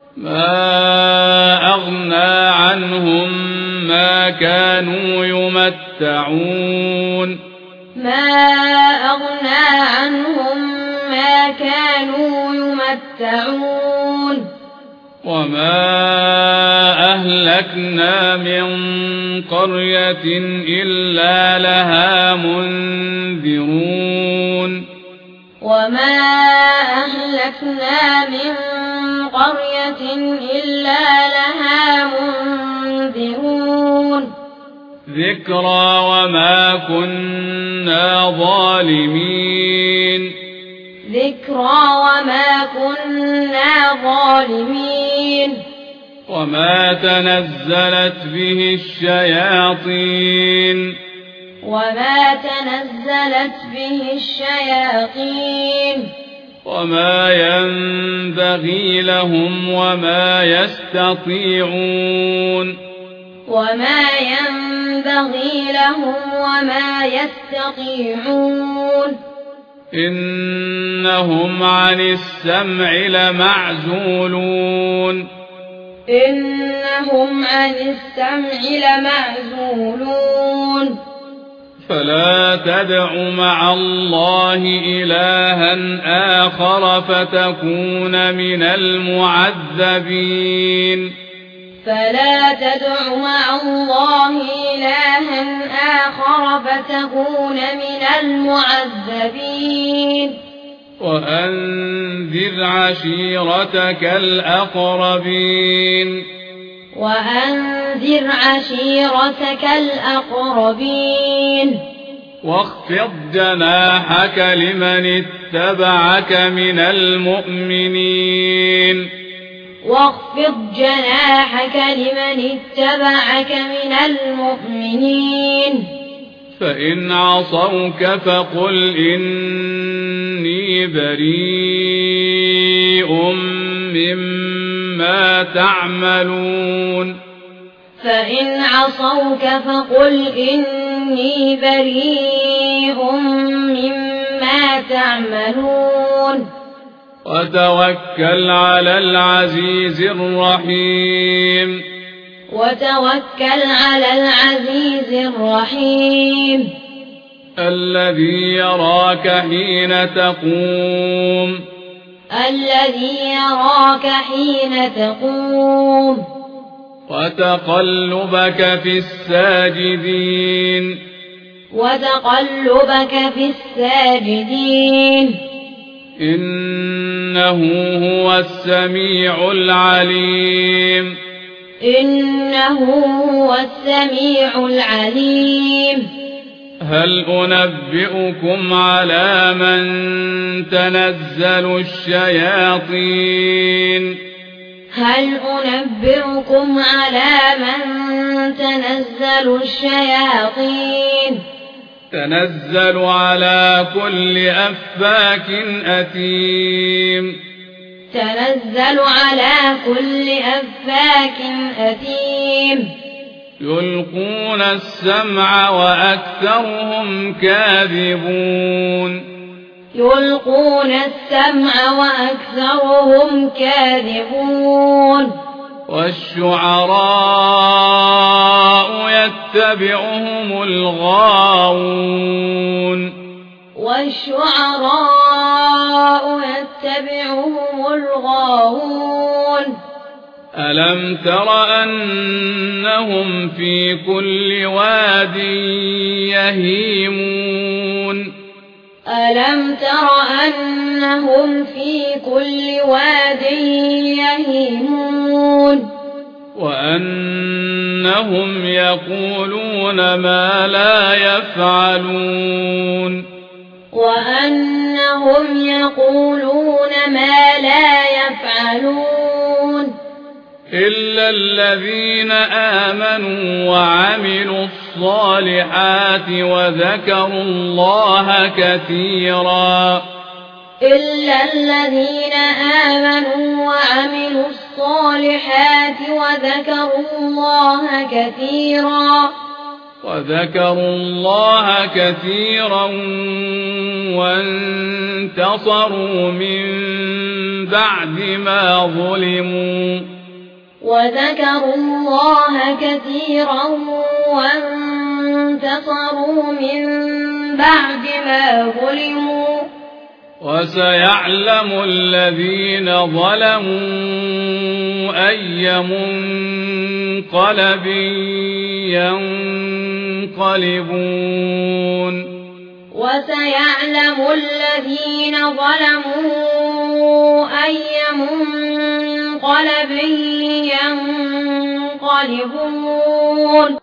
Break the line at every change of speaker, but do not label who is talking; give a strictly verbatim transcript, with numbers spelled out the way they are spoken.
ما أغنى عنهم ما كانوا يمتعون
ما أغنى عنهم ما كانوا يمتعون
وما أهلكنا من قرية إلا لها منذرون
وما أهلكنا من قرية إلا لها منذرون
ذكرى وما كنا ظالمين
ذكرى وما كنا ظالمين
وما تنزلت به الشياطين
وما تنزلت به الشياطين
وما ينبغي لهم وما يستطيعون
وما ينبغي لهم وما يستطيعون
إنهم عن السمع لمعزولون
إنهم عن السمع لمعزولون
فلا تدع مع الله إلها آخر فتكون من المعذبين
فلا تدع مع الله إلها آخر فتكون من المعذبين
وأنذر عشيرتك الأقربين
وأنذر عشيرتك الأقربين
واخفض جناحك لمن اتبعك من المؤمنين
واخفض جناحك لمن اتبعك من المؤمنين
فإن عصوك فقل إني بريء مما تعملون
فإن عصوك فقل إني بريء مما تعملون
وتوكل على العزيز الرحيم
وتوكل على العزيز الرحيم
الذي يراك حين تقوم
الذي يراك حين تقوم
وتقلبك في الساجدين
وتقلبك في الساجدين
إنه هو السميع العليم
إنه هو السميع العليم
هل أنبئكم على من تنزل الشياطين
هل أنبئكم على من تنزل الشياطين
تنزل على كل أفاك أثيم
تنزل على كل أفاك أثيم
يلقون السمع وأكثرهم كاذبون
يلقون السمع وأكثرهم كاذبون
والشعراء يتبعهم الغاوون
والشعراء يتبعهم الغاوون
ألم تر أنهم في كل واد يهيمون
ألم تر أنهم في كل واد يهيمون
وأنهم يقولون ما لا يفعلون
وأنهم يقولون ما لا يفعلون
إلا الذين آمنوا وعملوا الصالحات وذكروا الله كثيرا
إلا الذين آمنوا وعملوا الصالحات وذكروا الله كثيرا
وذكروا الله كثيرا وانتصروا من بعد ما ظلموا
وذكروا الله كثيرا وانتصروا من بعد ما ظلموا
وسيعلم الذين ظلموا أي منقلب ينقلبون
وسيعلم الذين ظلموا أي منقلب ينقلبون